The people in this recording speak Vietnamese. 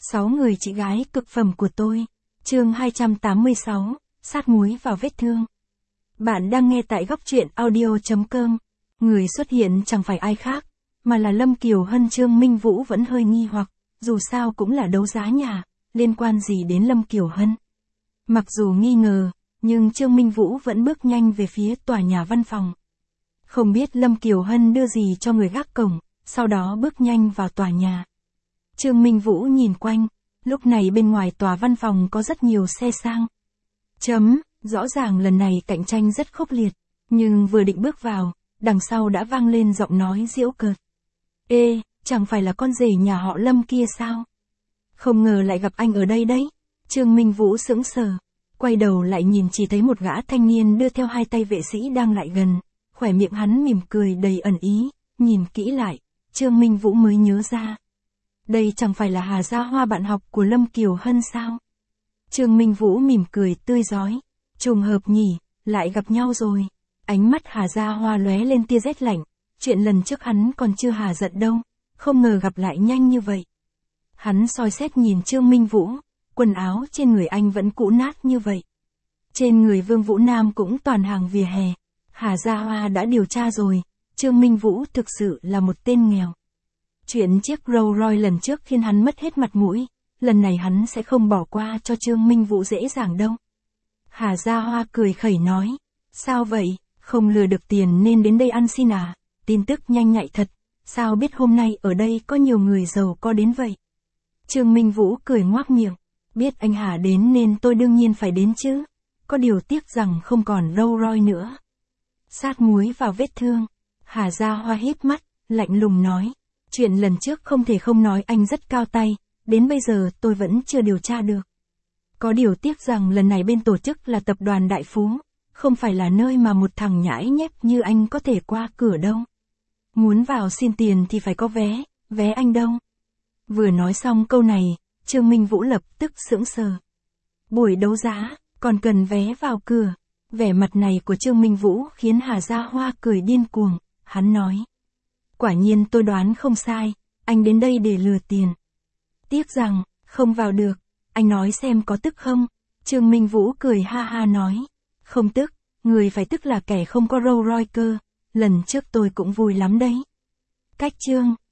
6 người chị gái cực phẩm của tôi. Chương 286, sát muối vào vết thương. Bạn đang nghe tại góc truyện audio.com. Người xuất hiện chẳng phải ai khác, mà là Lâm Kiều Hân. Trương Minh Vũ vẫn hơi nghi hoặc, dù sao cũng là đấu giá nhà, liên quan gì đến Lâm Kiều Hân. Mặc dù nghi ngờ, nhưng Trương Minh Vũ vẫn bước nhanh về phía tòa nhà văn phòng. Không biết Lâm Kiều Hân đưa gì cho người gác cổng, sau đó bước nhanh vào tòa nhà. Trương Minh Vũ nhìn quanh, lúc này bên ngoài tòa văn phòng có rất nhiều xe sang. Rõ ràng lần này cạnh tranh rất khốc liệt, nhưng vừa định bước vào, đằng sau đã vang lên giọng nói giễu cợt. Ê, chẳng phải là con rể nhà họ Lâm kia sao? Không ngờ lại gặp anh ở đây đấy. Trương Minh Vũ sững sờ, quay đầu lại nhìn chỉ thấy một gã thanh niên đưa theo 2 tay vệ sĩ đang lại gần, khóe miệng hắn mỉm cười đầy ẩn ý, nhìn kỹ lại, Trương Minh Vũ mới nhớ ra. Đây chẳng phải là Hà Gia Hoa bạn học của Lâm Kiều Hân sao? Trương Minh Vũ mỉm cười tươi rói, trùng hợp nhỉ, lại gặp nhau rồi. Ánh mắt Hà Gia Hoa lóe lên tia rét lạnh, chuyện lần trước hắn còn chưa hà giận đâu, không ngờ gặp lại nhanh như vậy. Hắn soi xét nhìn Trương Minh Vũ, quần áo trên người anh vẫn cũ nát như vậy. Trên người Vương Vũ Nam cũng toàn hàng vỉa hè. Hà Gia Hoa đã điều tra rồi, Trương Minh Vũ thực sự là một tên nghèo. Chuyện chiếc Rolls Royce lần trước khiến hắn mất hết mặt mũi, lần này hắn sẽ không bỏ qua cho Trương Minh Vũ dễ dàng đâu. Hà Gia Hoa cười khẩy nói, sao vậy, không lừa được tiền nên đến đây ăn xin à? Tin tức nhanh nhạy thật, sao biết hôm nay ở đây có nhiều người giàu có đến vậy? Trương Minh Vũ cười ngoác miệng, biết anh Hà đến nên tôi đương nhiên phải đến chứ, có điều tiếc rằng không còn Rolls Royce nữa. Sát muối vào vết thương, Hà Gia Hoa híp mắt, lạnh lùng nói, chuyện lần trước không thể không nói anh rất cao tay, đến bây giờ tôi vẫn chưa điều tra được. Có điều tiếc rằng lần này bên tổ chức là tập đoàn Đại Phú, không phải là nơi mà một thằng nhãi nhép như anh có thể qua cửa đâu. Muốn vào xin tiền thì phải có vé, vé anh đâu? Vừa nói xong câu này, Trương Minh Vũ lập tức sững sờ. Buổi đấu giá, còn cần vé vào cửa. Vẻ mặt này của Trương Minh Vũ khiến Hà Gia Hoa cười điên cuồng, hắn nói. Quả nhiên tôi đoán không sai, anh đến đây để lừa tiền. Tiếc rằng, không vào được, anh nói xem có tức không? Trương Minh Vũ cười ha ha nói. Không tức, người phải tức là kẻ không có Rolls Royce cơ, lần trước tôi cũng vui lắm đấy. Cách Trương